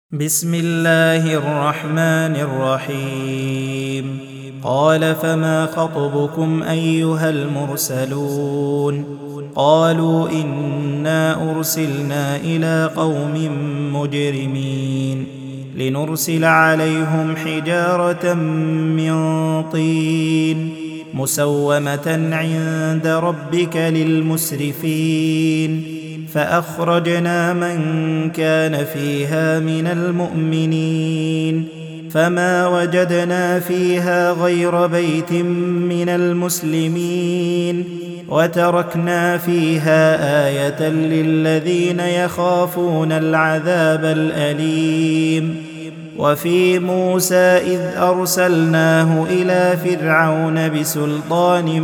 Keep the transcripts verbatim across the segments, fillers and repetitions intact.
بسم الله الرحمن الرحيم. قال فما خطبكم أيها المرسلون؟ قالوا إنا أرسلنا إلى قوم مجرمين لنرسل عليهم حجارة من طين مسومة عند ربك للمسرفين فأخرجنا من كان فيها من المؤمنين فما وجدنا فيها غير بيت من المسلمين وتركنا فيها آية للذين يخافون العذاب الأليم. وفي موسى إذ أرسلناه إلى فرعون بسلطان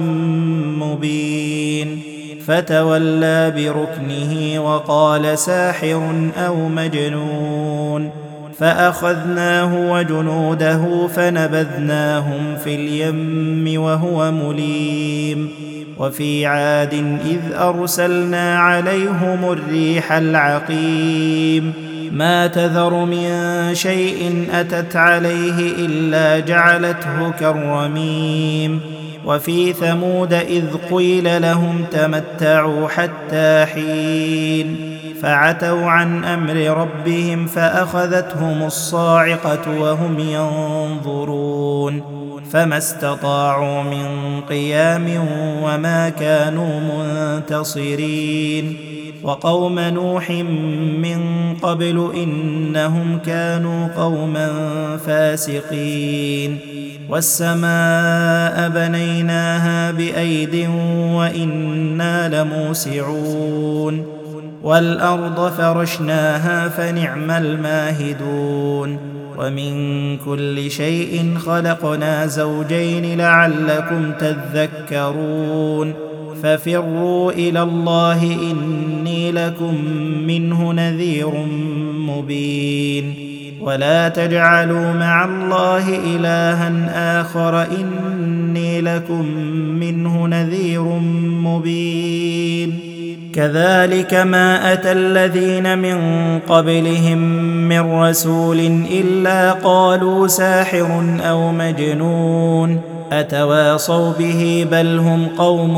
مبين فتولى بركنه وقال ساحر أو مجنون فأخذناه وجنوده فنبذناهم في اليم وهو مليم. وفي عاد إذ أرسلنا عليهم الريح العقيم ما تذر من شيء أتت عليه إلا جعلته كالرميم. وفي ثمود إذ قيل لهم تمتعوا حتى حين فعتوا عن أمر ربهم فأخذتهم الصاعقة وهم ينظرون فما استطاعوا من قيام وما كانوا منتصرين. وقوم نوح من قبل إنهم كانوا قوما فاسقين. والسماء بنيناها بأيد وإنا لموسعون والأرض فرشناها فنعم الماهدون. ومن كل شيء خلقنا زوجين لعلكم تذكرون ففروا إلى الله إني لكم منه نذير مبين. ولا تجعلوا مع الله إلها آخر إني لكم منه نذير مبين. كذلك ما أتى الذين من قبلهم من رسول إلا قالوا ساحر أو مجنون أتواصوا به بل هم قوم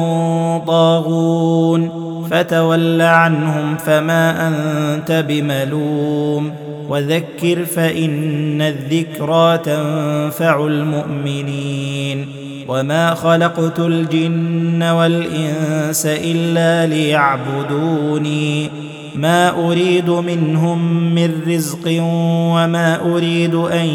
طاغون فتول عنهم فما أنت بملوم وذكر فإن الذكرى تنفع المؤمنين. وما خلقت الجن والإنس إلا ليعبدوني ما أريد منهم من رزق وما أريد أن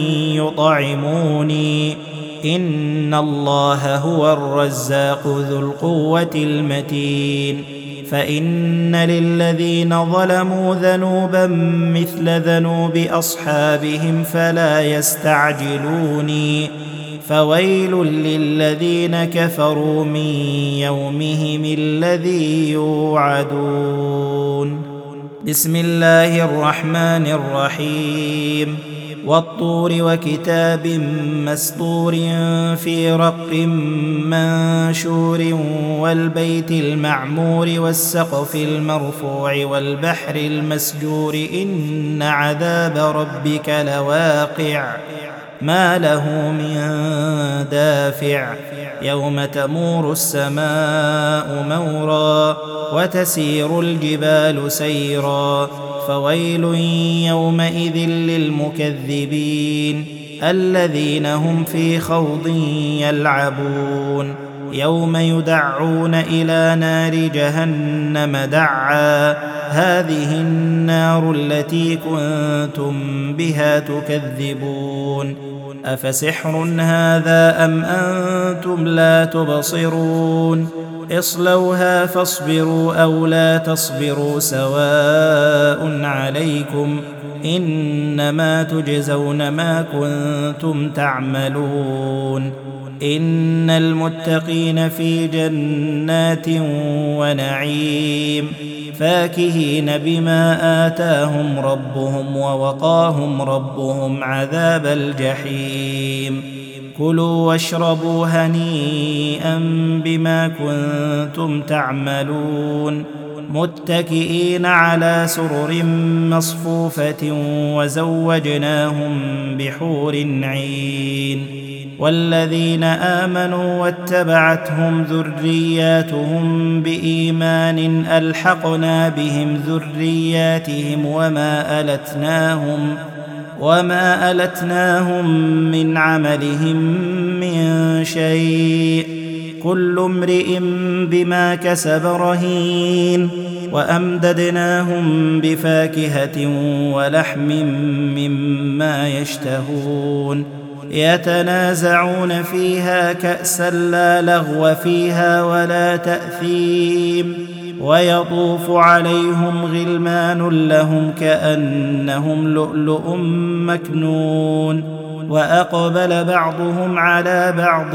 يطعموني إن الله هو الرزاق ذو القوة المتين. فإن للذين ظلموا ذنوبا مثل ذنوب أصحابهم فلا يستعجلوني فويل للذين كفروا من يومهم الذي يوعدون. بسم الله الرحمن الرحيم. والطور وكتاب مسطور في رق منشور والبيت المعمور والسقف المرفوع والبحر المسجور إن عذاب ربك لواقع ما له من دافع يوم تمور السماء مورا وتسير الجبال سيرا فويل يومئذ للمكذبين الذين هم في خوض يلعبون. يوم يدعون إلى نار جهنم دعا هذه النار التي كنتم بها تكذبون أفسحر هذا أم أنتم لا تبصرون اصلوها فاصبروا أو لا تصبروا سواء عليكم إنما تجزون ما كنتم تعملون. إن المتقين في جنات ونعيم فاكهين بما آتاهم ربهم ووقاهم ربهم عذاب الجحيم. كلوا واشربوا هنيئا بما كنتم تعملون متكئين على سرر مصفوفة وزوجناهم بحور عين. والذين آمنوا واتبعتهم ذرياتهم بإيمان ألحقنا بهم ذرياتهم وما ألتناهم وما ألتناهم من عملهم من شيء كل امرئ بما كسب رهين. وأمددناهم بفاكهة ولحم مما يشتهون يتنازعون فيها كأسا لا لغو فيها ولا تأثيم. ويطوف عليهم غلمان لهم كأنهم لؤلؤ مكنون. وأقبل بعضهم على بعض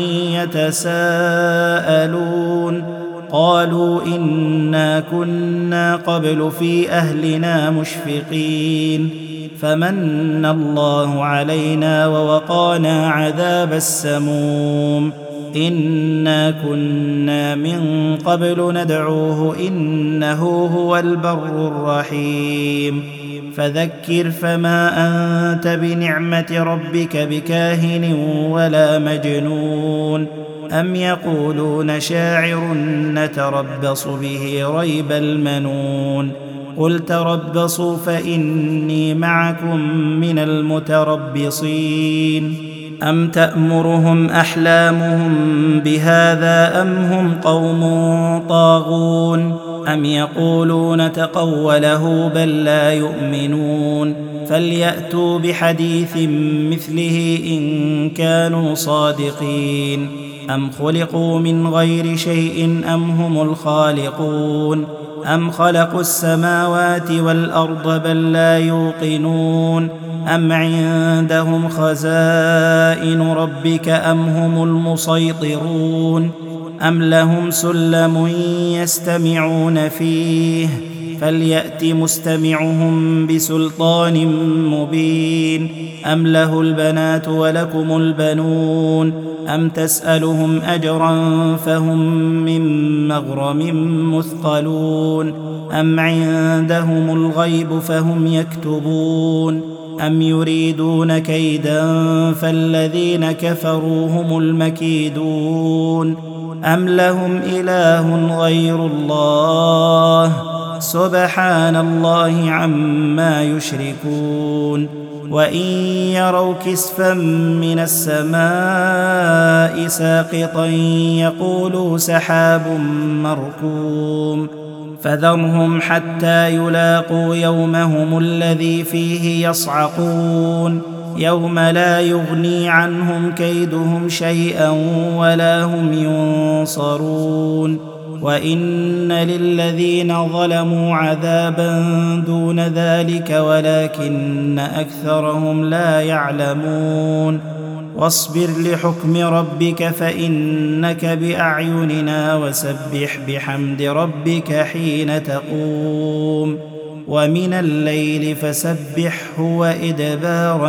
يتساءلون قالوا إنا كنا قبل في أهلنا مشفقين فمن الله علينا ووقانا عذاب السموم إنا كنا من قبل ندعوه إنه هو البر الرحيم. فذكر فما أنت بنعمة ربك بكاهن ولا مجنون. أم يقولون شاعر نتربص به ريب المنون. قل تربصوا فإني معكم من المتربصين. أم تأمرهم أحلامهم بهذا أم هم قوم طاغون. أم يقولون تقوله بل لا يؤمنون. فليأتوا بحديث مثله إن كانوا صادقين. أم خلقوا من غير شيء أم هم الخالقون. أم خلقوا السماوات والأرض بل لا يوقنون. أم عندهم خزائن ربك أم هم المسيطرون. أم لهم سلم يستمعون فيه فليأت مستمعهم بسلطان مبين. أم له البنات ولكم البنون. أم تسألهم أجرا فهم من مغرم مثقلون. أم عندهم الغيب فهم يكتبون. أم يريدون كيدا فالذين كفروا هم المكيدون. أم لهم إله غير الله سبحان الله عما يشركون. وإن يروا كسفا من السماء ساقطا يقولوا سحاب مركوم. فذرهم حتى يلاقوا يومهم الذي فيه يصعقون. يوم لا يغني عنهم كيدهم شيئا ولا هم ينصرون. وإن للذين ظلموا عذابا دون ذلك ولكن أكثرهم لا يعلمون. واصبر لحكم ربك فإنك بأعيننا وسبح بحمد ربك حين تقوم ومن الليل فسبحه وإدبار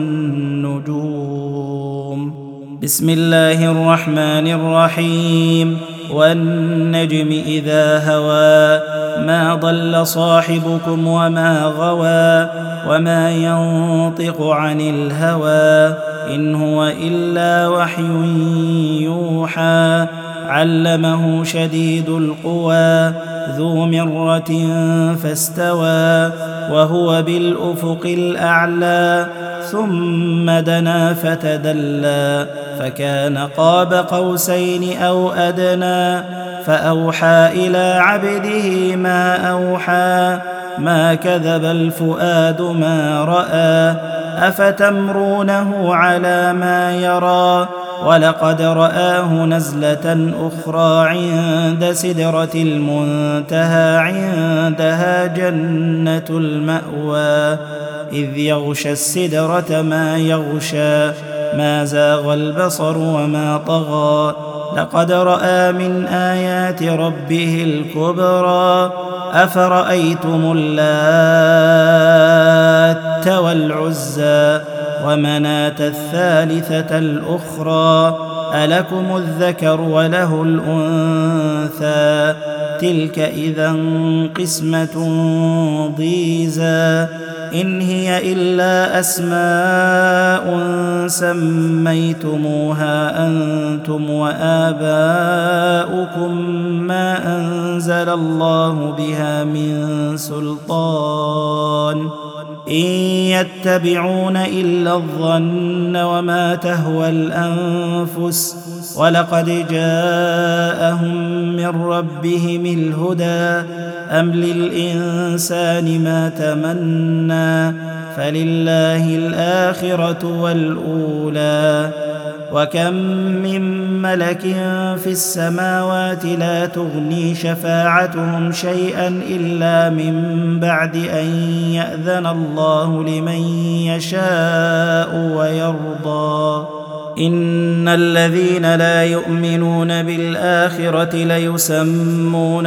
النجوم. بسم الله الرحمن الرحيم. والنجم إذا هوى ما ضل صاحبكم وما غوى وما ينطق عن الهوى إن هو إلا وحي يوحى. علمه شديد القوى ذو مرة فاستوى وهو بالأفق الأعلى ثم دنا فتدلى فكان قاب قوسين أو أدنى فأوحى إلى عبده ما أوحى ما كذب الفؤاد ما رأى أفتمرونه على ما يرى ولقد رآه نزلة أخرى عند سدرة المنتهى عندها جنة المأوى إذ يغشى السدرة ما يغشى ما زاغ البصر وما طغى لقد رأى من آيات ربه الكبرى أفرأيتم اللات والعزى ومناة الثالثة الأخرى ألكم الذكر وله الأنثى تلك إذا قسمة ضيزى إن هي إلا أسماء سميتموها أنتم وآباؤكم ما أنزل الله بها من سلطان إن يتبعون إلا الظن وما تهوى الأنفس ولقد جاءهم من ربهم الهدى أم للإنسان ما تمنى فلله الآخرة والأولى وكم من ملك في السماوات لا تغني شفاعتهم شيئا إلا من بعد أن يأذن الله لمن يشاء ويرضى إن الذين لا يؤمنون بالآخرة ليسمون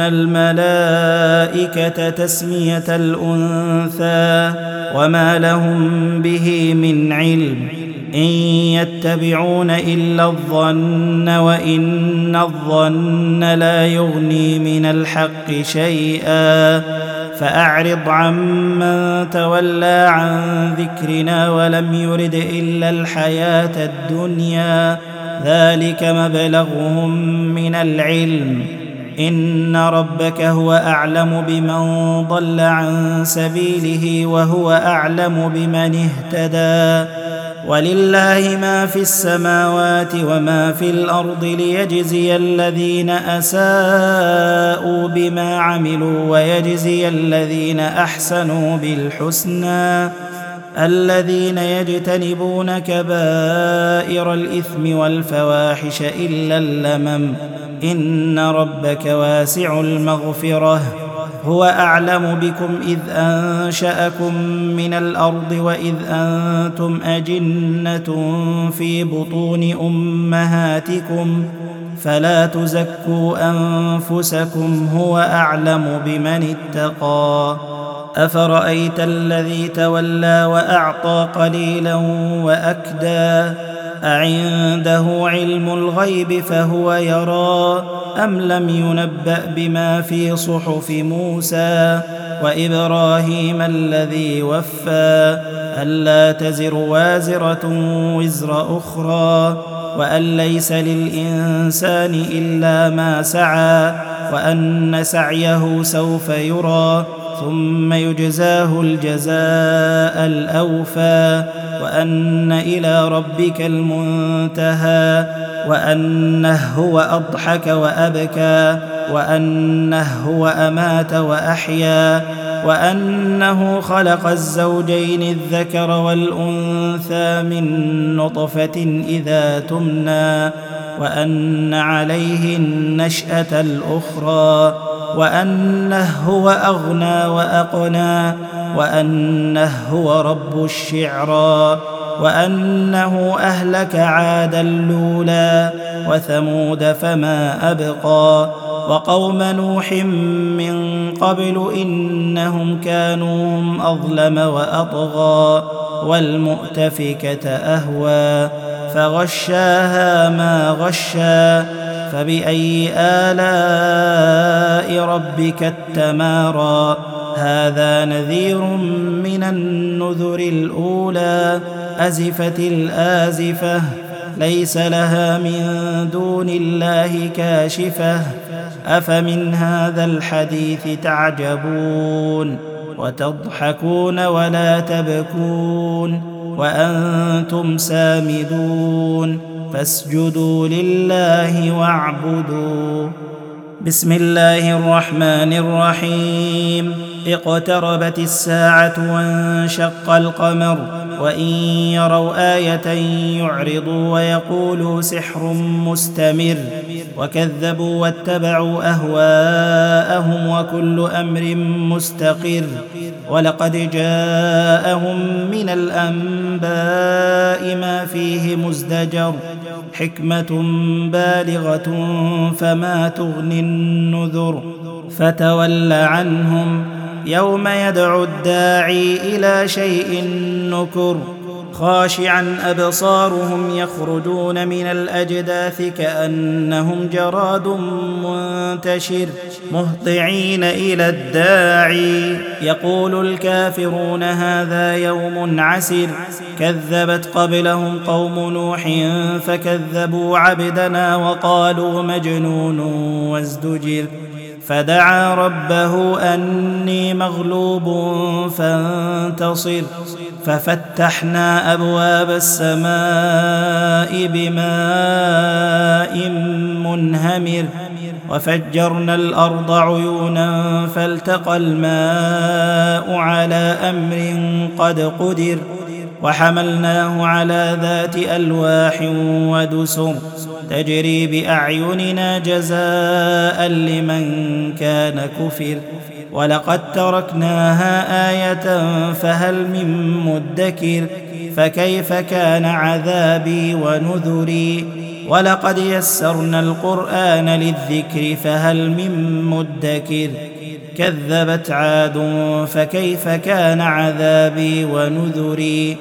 الملائكة تسمية الأنثى وما لهم به من علم إن يتبعون إلا الظن وإن الظن لا يغني من الحق شيئا فأعرض عمن تولى عن ذكرنا ولم يرد إلا الحياة الدنيا ذلك مبلغهم من العلم إن ربك هو أعلم بمن ضل عن سبيله وهو أعلم بمن اهتدى ولله ما في السماوات وما في الأرض ليجزي الذين أساءوا بما عملوا ويجزي الذين أحسنوا بالحسنى الذين يجتنبون كبائر الإثم والفواحش إلا اللمم إن ربك واسع المغفرة هو أعلم بكم إذ أنشأكم من الأرض وإذ أنتم أجنة في بطون أمهاتكم فلا تزكوا أنفسكم هو أعلم بمن اتقى أفرأيت الذي تولى وأعطى قليلا وأكدى أعنده علم الغيب فهو يرى أم لم ينبأ بما في صحف موسى وإبراهيم الذي وفى ألا تزر وازرة وزر أخرى وأن ليس للإنسان إلا ما سعى وأن سعيه سوف يرى ثم يجزاه الجزاء الأوفى وأن إلى ربك المنتهى وأنه هو أضحك وأبكى وأنه هو أمات وأحيا وأنه خلق الزوجين الذكر والأنثى من نطفة إذا تمنى وأن عليه النشأة الأخرى وأنه هو أغنى وأقنى وأنه هو رب الشعرى وأنه أهلك عادا الأولى وثمود فما أبقى وقوم نوح من قبل إنهم كانوا هم أظلم وأطغى والمؤتفكة أهوى فغشاها ما غشى فبأي آلاء ربك التمارى هذا نذير من النذر الأولى أزفت الآزفة ليس لها من دون الله كاشفة أفمن هذا الحديث تعجبون وتضحكون ولا تبكون وأنتم سامدون فاسجدوا لله واعبدوا بسم الله الرحمن الرحيم اقتربت الساعة وانشق القمر وإن يروا آية يعرضوا ويقولوا سحر مستمر وكذبوا واتبعوا أهواءهم وكل أمر مستقر ولقد جاءهم من الأنباء ما فيه مزدجر حكمة بالغة فما تغني النذر فتول عنهم يوم يدعو الداعي إلى شيء نكر خاشعا أبصارهم يخرجون من الأجداث كأنهم جراد منتشر مهطعين إلى الداعي يقول الكافرون هذا يوم عسر كذبت قبلهم قوم نوح فكذبوا عبدنا وقالوا مجنون وازدجر فدعا ربه أني مغلوب فانتصر ففتحنا أبواب السماء بماء منهمر وفجرنا الأرض عيونا فالتقى الماء على أمر قد قدر وحملناه على ذات ألواح ودسر تجري بأعيننا جزاء لمن كان كفر ولقد تركناها آية فهل من مدكر فكيف كان عذابي ونذري ولقد يسرنا القرآن للذكر فهل من مدكر كذبت عاد فكيف كان عذابي ونذري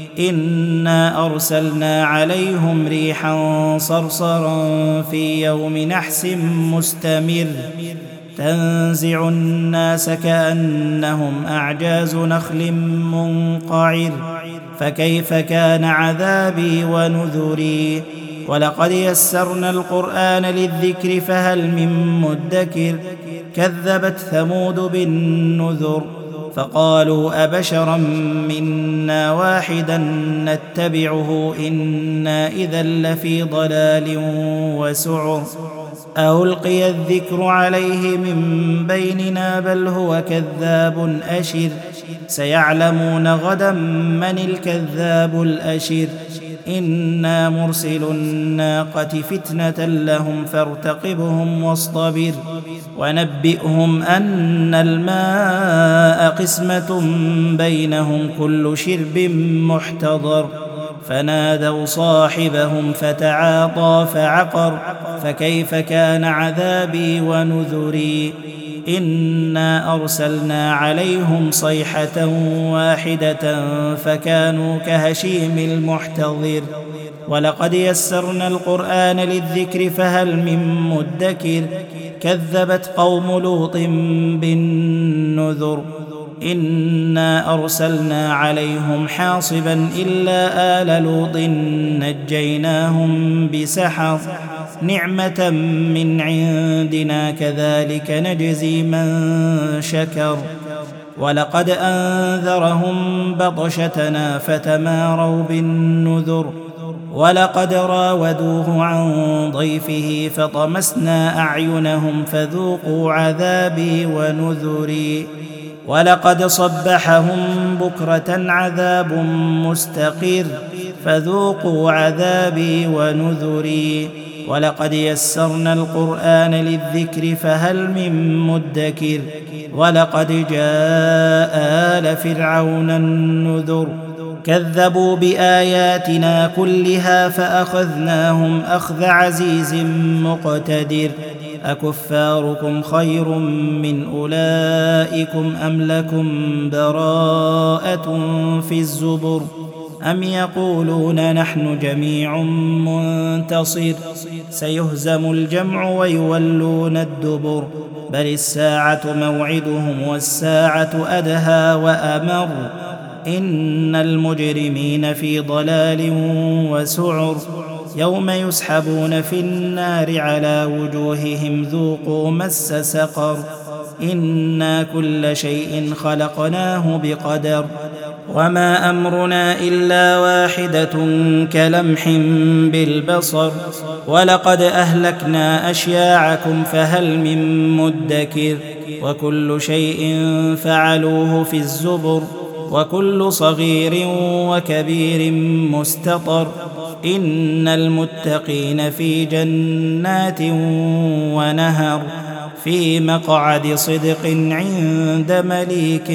إنا أرسلنا عليهم ريحا صرصرا في يوم نحس مستمر تنزع الناس كأنهم أعجاز نخل منقعر فكيف كان عذابي ونذري ولقد يسرنا القرآن للذكر فهل من مدكر كذبت ثمود بالنذر فقالوا أبشرا منا واحدا نتبعه إنا إذا لفي ضلال وسعر ألقي الذكر عليه من بيننا بل هو كذاب أشر سيعلمون غدا من الكذاب الأشر إنا مرسل الناقة فتنة لهم فارتقبهم واصطبر ونبئهم أن الماء قسمة بينهم كل شرب محتضر فنادوا صاحبهم فتعاطى فعقر فكيف كان عذابي ونذري إنا أرسلنا عليهم صيحة واحدة فكانوا كهشيم المحتضر ولقد يسرنا القرآن للذكر فهل من مدكر كذبت قوم لوط بالنذر إنا أرسلنا عليهم حاصبا إلا آل لوط نجيناهم بسحر نعمة من عندنا كذلك نجزي من شكر ولقد أنذرهم بطشتنا فتماروا بالنذر ولقد راودوه عن ضيفه فطمسنا أعينهم فذوقوا عذابي ونذري ولقد صبحهم بكرة عذاب مستقر فذوقوا عذابي ونذري ولقد يسرنا القرآن للذكر فهل من مدكر ولقد جاء آل فرعون النذر كذبوا بآياتنا كلها فأخذناهم أخذ عزيز مقتدر أكفاركم خير من أولئكم أم لكم براءة في الزبر أم يقولون نحن جميع منتصر سيهزم الجمع ويولون الدبر بل الساعة موعدهم والساعة أدهى وأمر إن المجرمين في ضلال وسعر يوم يسحبون في النار على وجوههم ذوقوا مس سقر إنا كل شيء خلقناه بقدر وما أمرنا إلا واحدة كلمح بالبصر ولقد أهلكنا أشياعكم فهل من مدكر وكل شيء فعلوه في الزبر وكل صغير وكبير مستطر إن المتقين في جنات ونهر في مقعد صدق عند مليك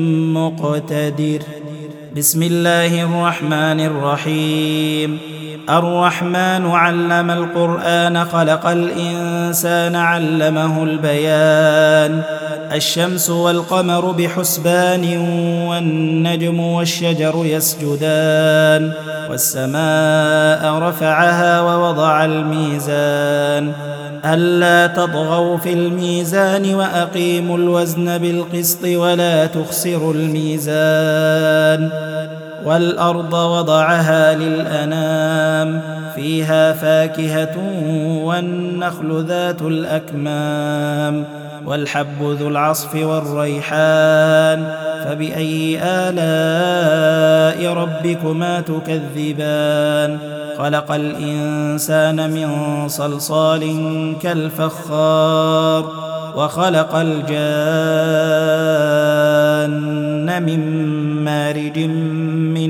مقتدر بسم الله الرحمن الرحيم الرحمن علم القرآن خلق الإنسان علمه البيان الشمس والقمر بحسبان والنجم والشجر يسجدان والسماء رفعها ووضع الميزان ألا تطغوا في الميزان وأقيموا الوزن بالقسط ولا تخسروا الميزان والأرض وضعها للأنام فيها فاكهة والنخل ذات الأكمام والحب ذو العصف والريحان فبأي آلاء ربكما تكذبان خلق الإنسان من صلصال كالفخار وخلق الجان من مارج من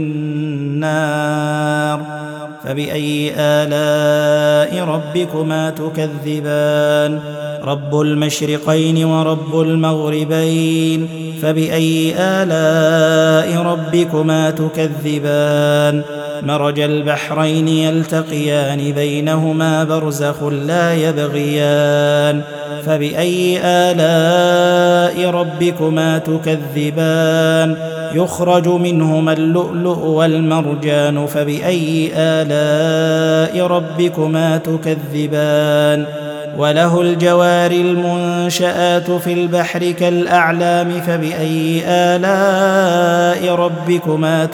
نار فبأي آلاء ربكما تكذبان رب المشرقين ورب المغربين فبأي آلاء ربكما تكذبان مرج البحرين يلتقيان بينهما برزخ لا يبغيان فبأي آلاء ربكما تكذبان يخرج منهما اللؤلؤ والمرجان فبأي آلاء ربكما تكذبان وله الجوار المنشآت في البحر كالأعلام فبأي آلاء ربكما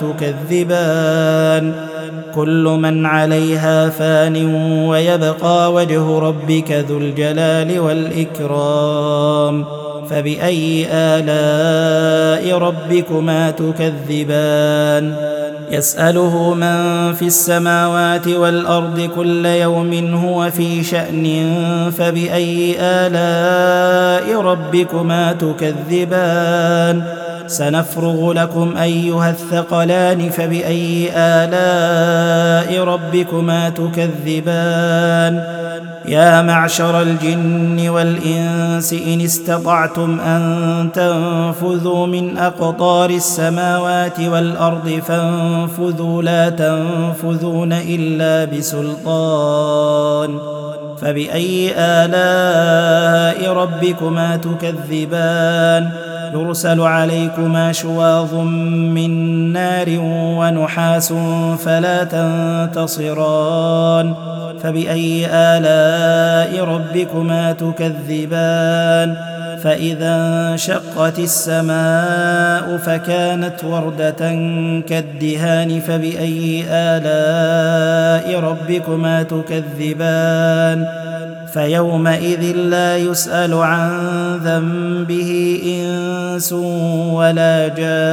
تكذبان كل من عليها فان ويبقى وجه ربك ذو الجلال والإكرام فبأي آلاء ربكما تكذبان يسأله من في السماوات والأرض كل يوم هو في شأن فبأي آلاء ربكما تكذبان سنفرغ لكم أيها الثقلان فبأي آلاء ربكما تكذبان يا معشر الجن والإنس إن استطعتم أن تنفذوا من أقطار السماوات والأرض فانفذوا لا تنفذون إلا بسلطان فبأي آلاء ربكما تكذبان يرسل عليكما شواظ من نار ونحاس فلا تنتصران فبأي آلاء ربكما تكذبان فإذا انشقت السماء فكانت وردة كالدهان فبأي آلاء ربكما تكذبان فيومئذ لا يسأل عن ذنبه إنس ولا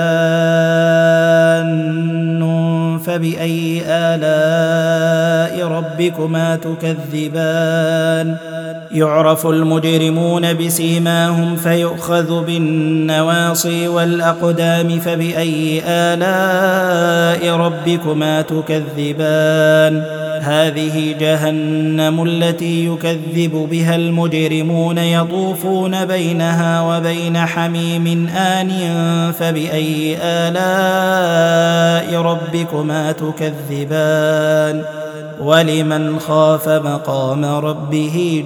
جان فبأي آلاء ربكما تكذبان يعرف المجرمون بسيماهم فيؤخذ بالنواصي والأقدام فبأي آلاء ربكما تكذبان هذه جهنم التي يكذب بها المجرمون يطوفون بينها وبين حميم آن فبأي آلاء ربكما تكذبان ولمن خاف مقام ربه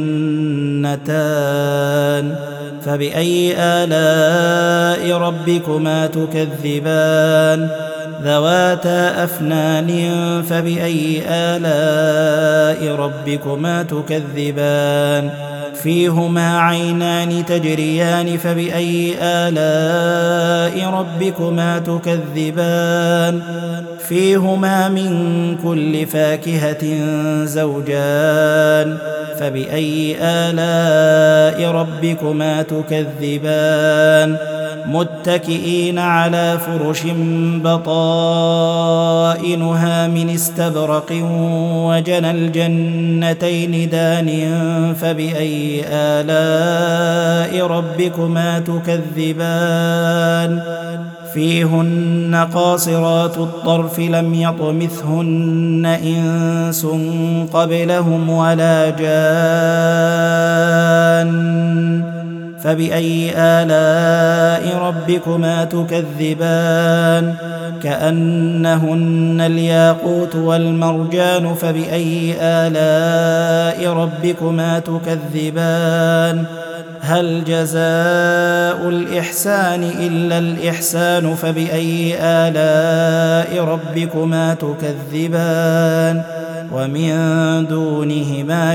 جنتان فبأي آلاء ربكما تكذبان ذواتا أفنان فبأي آلاء ربكما تكذبان فيهما عينان تجريان فبأي آلاء ربكما تكذبان فيهما من كل فاكهة زوجان فبأي آلاء ربكما تكذبان متكئين على فرش بطائنها من استبرق وجنى الجنتين دان فبأي آلاء ربكما تكذبان فيهن قاصرات الطرف لم يطمثهن إنس قبلهم ولا جان فبأي آلاء ربكما تكذبان كأنهن الياقوت والمرجان فبأي آلاء ربكما تكذبان هل جزاء الإحسان إلا الإحسان فبأي آلاء ربكما تكذبان ومن دونهما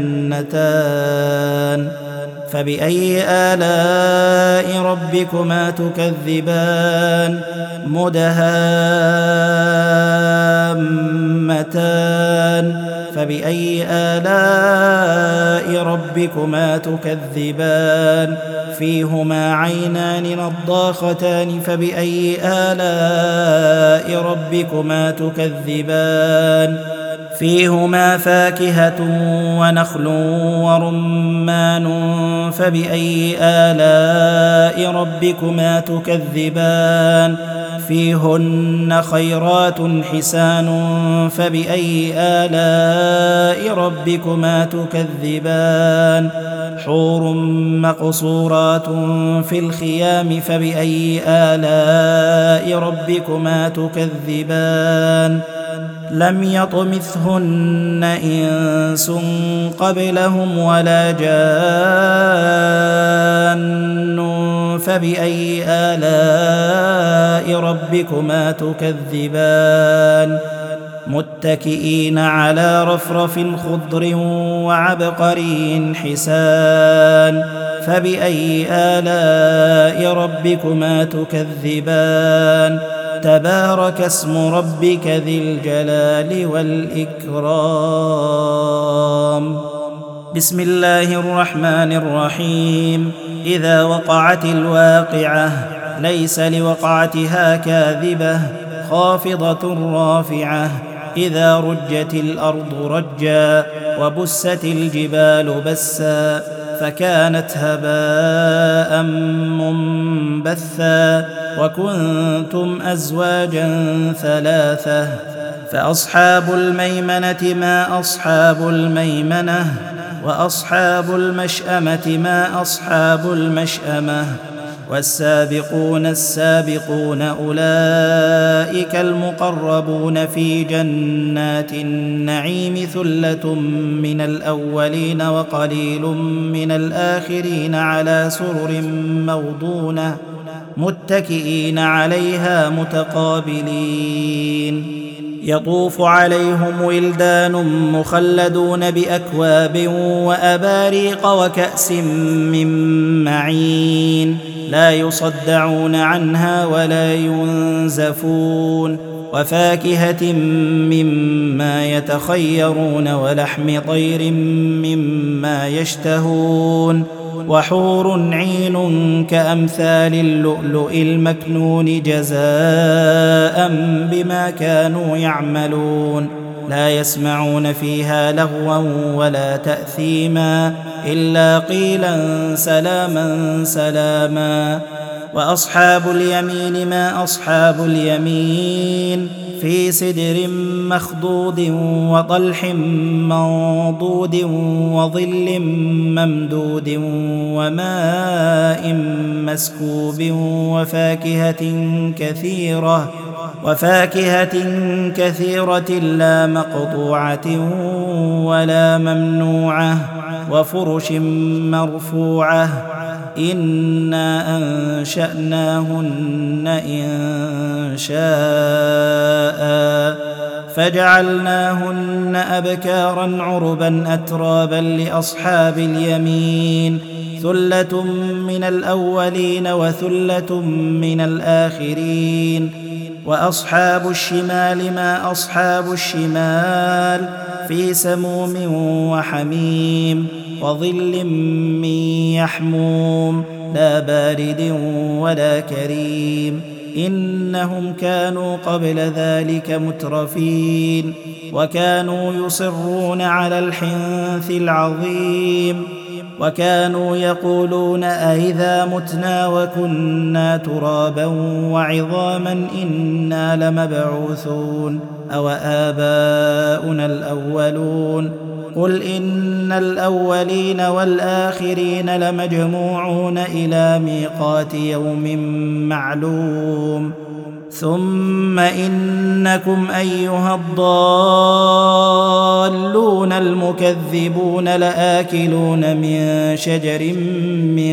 جنتان فبأي آلاء ربكما تكذبان مدهامتان فبأي آلاء ربكما تكذبان فيهما عينان نضاختان فبأي آلاء ربكما تكذبان فيهما فاكهة ونخل ورمان فبأي آلاء ربكما تكذبان فيهن خيرات حسان فبأي آلاء ربكما تكذبان حور مقصورات في الخيام فبأي آلاء ربكما تكذبان لم يطمثهن إنس قبلهم ولا جان فبأي آلاء ربكما تكذبان متكئين على رفرف خضر وعبقري حسان فبأي آلاء ربكما تكذبان تبارك اسم ربك ذي الجلال والإكرام بسم الله الرحمن الرحيم إذا وقعت الواقعة ليس لوقعتها كاذبة خافضة رافعة إذا رجت الأرض رجا وبست الجبال بسا فكانت هباء منبثا وكنتم أزواجا ثلاثة فأصحاب الميمنة ما أصحاب الميمنة وأصحاب المشأمة ما أصحاب المشأمة والسابقون السابقون أولئك المقربون في جنات النعيم ثلة من الأولين وقليل من الآخرين على سرر موضونة متكئين عليها متقابلين يطوف عليهم ولدان مخلدون بأكواب وأباريق وكأس من معين لا يصدعون عنها ولا ينزفون وفاكهة مما يتخيرون ولحم طير مما يشتهون وحور عين كأمثال اللؤلؤ المكنون جزاء بما كانوا يعملون لا يسمعون فيها لغوا ولا تأثيما إلا قيلا سلاما سلاما وأصحاب اليمين ما أصحاب اليمين في سدر مخضود وطلح منضود وظل ممدود وماء مسكوب وفاكهة كثيرة وفاكهة كثيرة لا مقطوعة ولا ممنوعة وفرش مرفوعة إنا أنشأناهن إن شاء فجعلناهن أبكارا عربا أترابا لأصحاب اليمين ثلة من الأولين وثلة من الآخرين وأصحاب الشمال ما أصحاب الشمال في سموم وحميم وظل من يحموم لا بارد ولا كريم إنهم كانوا قبل ذلك مترفين وكانوا يصرون على الحنث العظيم وكانوا يقولون أئذا متنا وكنا ترابا وعظاما إنا لمبعوثون أو آباؤنا الأولون قل إن الأولين والآخرين لمجموعون إلى ميقات يوم معلوم ثم إنكم أيها الضالون المكذبون لآكلون من شجر من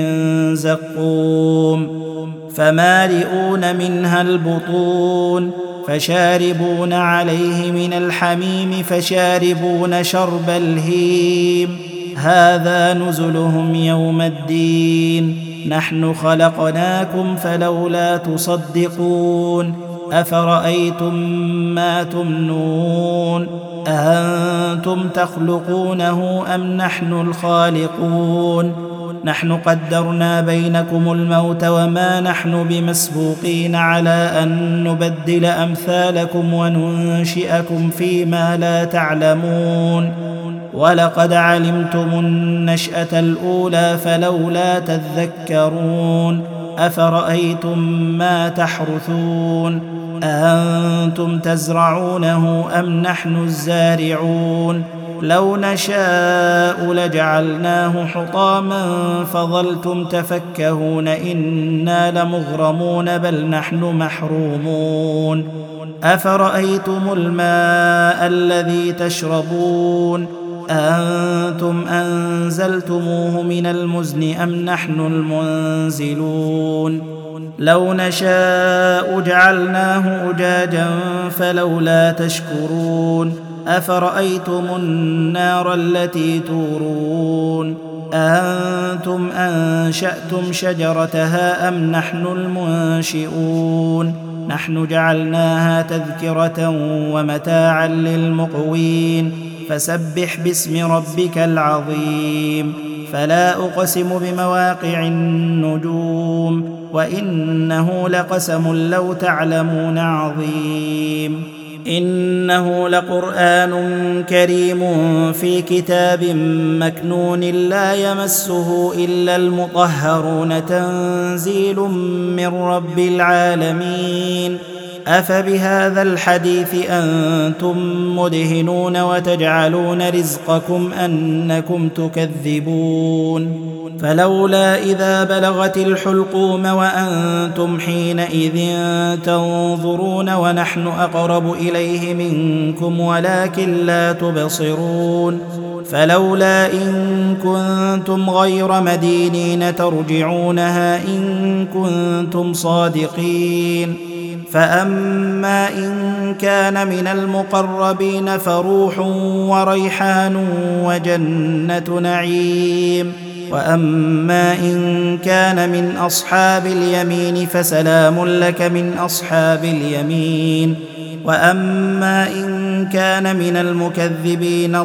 زقوم فمالئون منها البطون فشاربون عليه من الحميم فشاربون شرب الهيم هذا نزلهم يوم الدين نحن خلقناكم فلولا تصدقون أفرأيتم ما تمنون أأنتم تخلقونه أم نحن الخالقون نحن قدرنا بينكم الموت وما نحن بمسبوقين على أن نبدل أمثالكم وننشئكم فيما لا تعلمون ولقد علمتم النشأة الأولى فلولا تذكرون أفرأيتم ما تحرثون أأنتم تزرعونه أم نحن الزارعون لو نشاء لجعلناه حطاما فظلتم تفكهون إنا لمغرمون بل نحن محرومون أفرأيتم الماء الذي تشربون أأنتم أنزلتموه من المزن أم نحن المنزلون لو نشاء جعلناه أجاجا فلولا تشكرون أفرأيتم النار التي تورون أأنتم أنشأتم شجرتها أم نحن المنشئون نحن جعلناها تذكرة ومتاعا للمقوين فسبح باسم ربك العظيم فلا أقسم بمواقع النجوم وإنه لقسم لو تعلمون عظيم إنه لقرآن كريم في كتاب مكنون لا يمسه إلا المطهرون تنزيل من رب العالمين أفبهذا الحديث أنتم مدهنون وتجعلون رزقكم أنكم تكذبون فلولا إذا بلغت الحلقوم وأنتم حينئذ تنظرون ونحن أقرب إليه منكم ولكن لا تبصرون فلولا إن كنتم غير مدينين ترجعونها إن كنتم صادقين فأما إن كان من المقربين فروح وريحان وجنة نعيم وأما إن كان من أصحاب اليمين فسلام لك من أصحاب اليمين وأما إن كان من المكذبين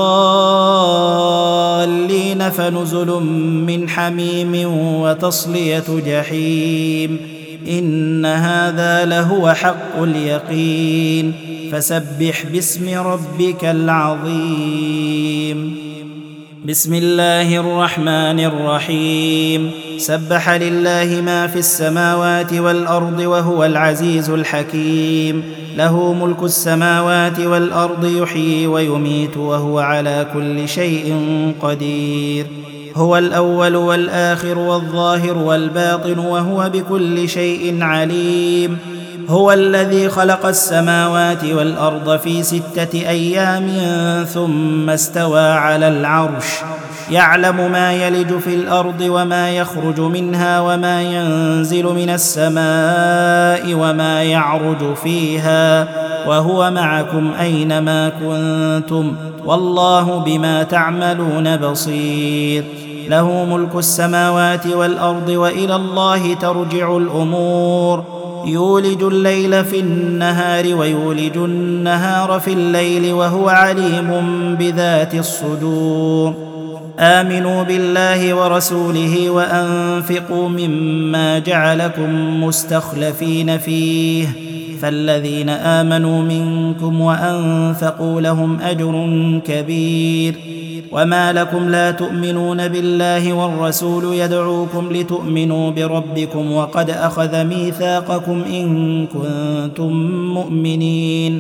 الضالين فنزل من حميم وتصلية جحيم إن هذا لهو حق اليقين فسبح باسم ربك العظيم بسم الله الرحمن الرحيم سبح لله ما في السماوات والأرض وهو العزيز الحكيم له ملك السماوات والأرض يحيي ويميت وهو على كل شيء قدير هو الأول والآخر والظاهر والباطن وهو بكل شيء عليم هو الذي خلق السماوات والأرض في ستة أيام ثم استوى على العرش يعلم ما يلج في الأرض وما يخرج منها وما ينزل من السماء وما يعرج فيها وهو معكم أينما كنتم والله بما تعملون بصير له ملك السماوات والأرض وإلى الله ترجع الأمور يولج الليل في النهار ويولج النهار في الليل وهو عليم بذات الصدور آمنوا بالله ورسوله وأنفقوا مما جعلكم مستخلفين فيه فالذين آمنوا منكم وأنفقوا لهم أجر كبير وما لكم لا تؤمنون بالله والرسول يدعوكم لتؤمنوا بربكم وقد أخذ ميثاقكم إن كنتم مؤمنين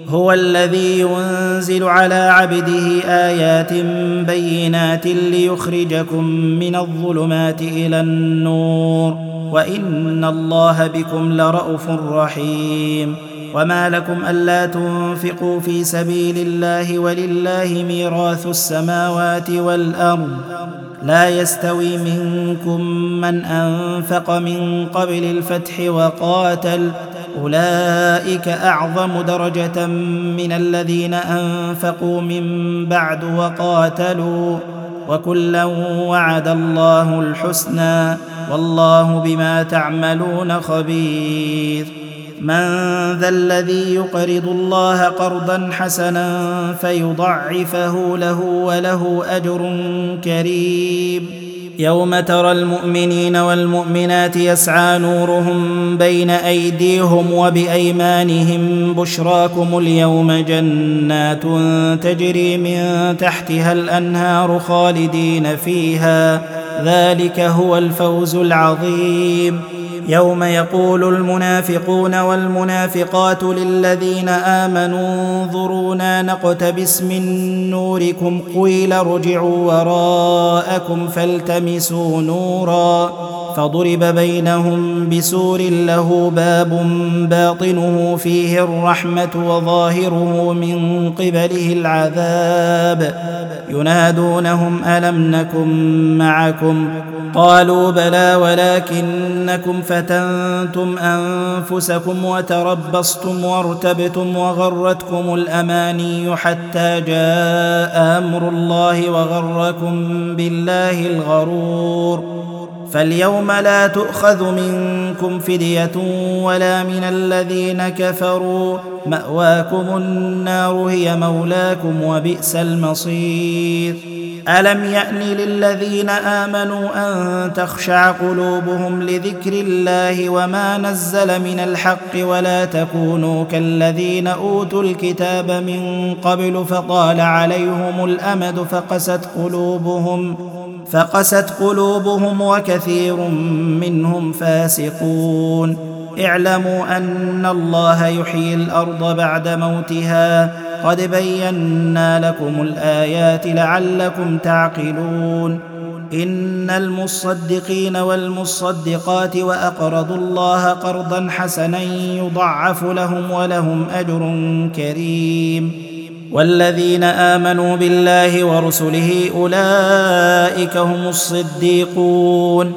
هو الذي ينزل على عبده آيات بينات ليخرجكم من الظلمات إلى النور وإن الله بكم لرءوف رحيم. وما لكم ألا تنفقوا في سبيل الله ولله ميراث السماوات والأرض لا يستوي منكم من أنفق من قبل الفتح وقاتل أولئك أعظم درجة من الذين أنفقوا من بعد وقاتلوا وكلا وعد الله الحسنى والله بما تعملون خبير. من ذا الذي يقرض الله قرضا حسنا فيضعفه له وله أجر كريم. يوم ترى المؤمنين والمؤمنات يسعى نورهم بين أيديهم وبأيمانهم بشراكم اليوم جنات تجري من تحتها الأنهار خالدين فيها ذلك هو الفوز العظيم. يوم يقول المنافقون والمنافقات للذين آمنوا انظرونا نقتبس من نوركم قيل ارجعوا وراءكم فالتمسوا نورا فضرب بينهم بسور له باب باطنه فيه الرحمة وظاهره من قبله العذاب ينادونهم ألم نكن معكم قالوا بلى ولكنكم فتنتم أنفسكم وتربصتم وارتبتم وغرتكم الأماني حتى جاء أمر الله وغركم بالله الغرور. فاليوم لا تؤخذ منكم فدية ولا من الذين كفروا مأواكم النار هي مولاكم وبئس المصير. ألم يأن للذين آمنوا أن تخشع قلوبهم لذكر الله وما نزل من الحق ولا تكونوا كالذين أوتوا الكتاب من قبل فطال عليهم الأمد فقست قلوبهم فقست قلوبهم وكثير منهم فاسقون. اعلموا أن الله يحيي الأرض بعد موتها قد بينا لكم الآيات لعلكم تعقلون. إن المصدقين والمصدقات وأقرضوا الله قرضا حسنا يضعف لهم ولهم أجر كريم. والذين آمنوا بالله ورسله أولئك هم الصديقون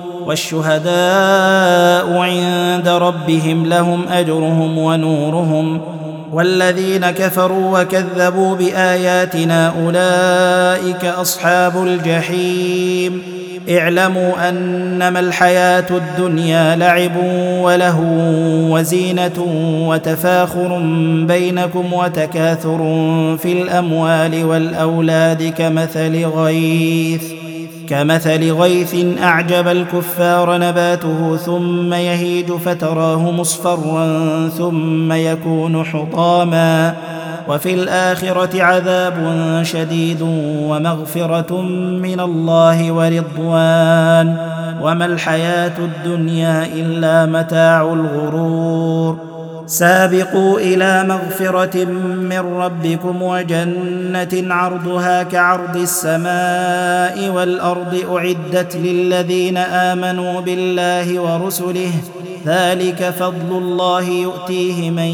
والشهداء عند ربهم لهم أجرهم ونورهم. والذين كفروا وكذبوا بآياتنا أولئك أصحاب الجحيم. اعلموا أنما الحياة الدنيا لعب وله وزينة وتفاخر بينكم وتكاثر في الأموال والأولاد كمثل غيث كمثل غيث أعجب الكفار نباته ثم يهيج فتراه مصفرا ثم يكون حطاما وفي الآخرة عذاب شديد ومغفرة من الله ورضوان وما الحياة الدنيا إلا متاع الغرور. سابقوا إلى مغفرة من ربكم وجنة عرضها كعرض السماء والأرض أعدت للذين آمنوا بالله ورسله ذلك فضل الله يؤتيه من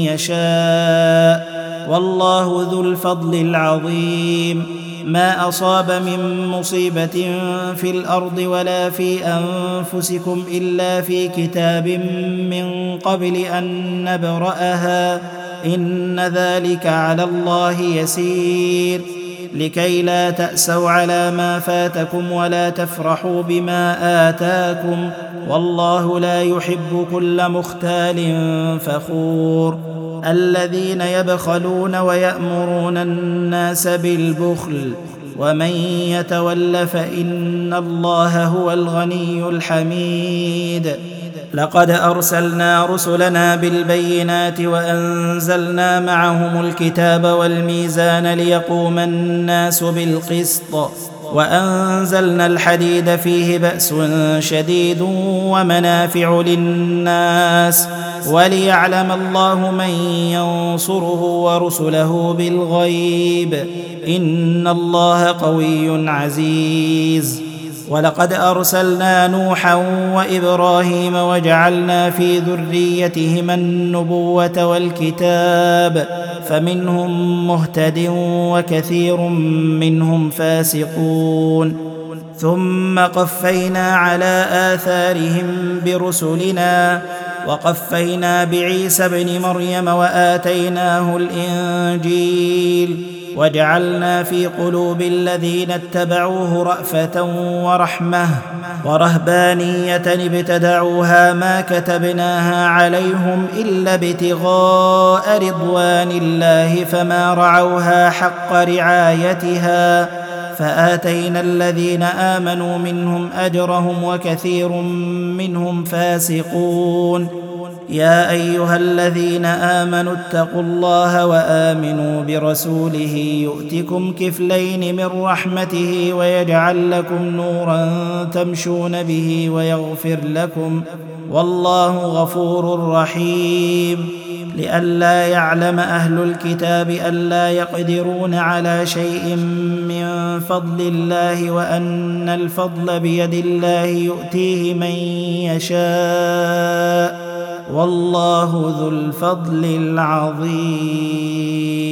يشاء والله ذو الفضل العظيم. ما أصاب من مصيبة في الأرض ولا في أنفسكم إلا في كتاب من قبل أن نبرأها إن ذلك على الله يسير. لكي لا تأسوا على ما فاتكم ولا تفرحوا بما آتاكم والله لا يحب كل مختال فخور. الذين يبخلون ويأمرون الناس بالبخل ومن يتول فإن الله هو الغني الحميد. لقد أرسلنا رسلنا بالبينات وأنزلنا معهم الكتاب والميزان ليقوم الناس بالقسط وأنزلنا الحديد فيه بأس شديد ومنافع للناس وليعلم الله من ينصره ورسله بالغيب إن الله قوي عزيز. ولقد أرسلنا نوحا وإبراهيم وجعلنا في ذريتهما النبوة والكتاب فمنهم مهتد وكثير منهم فاسقون. ثم قفينا على آثارهم برسلنا وقفينا بعيسى ابن مريم وآتيناه الإنجيل وجعلنا في قلوب الذين اتبعوه رأفة ورحمة ورهبانية ابتدعوها ما كتبناها عليهم إلا ابتغاء رضوان الله فما رعوها حق رعايتها فآتينا الذين آمنوا منهم أجرهم وكثير منهم فاسقون. يا أيها الذين آمنوا اتقوا الله وآمنوا برسوله يؤتكم كفلين من رحمته ويجعل لكم نورا تمشون به ويغفر لكم والله غفور رحيم. لئلا يعلم أهل الكتاب ألا يقدرون على شيء من فضل الله وأن الفضل بيد الله يؤتيه من يشاء والله ذو الفضل العظيم.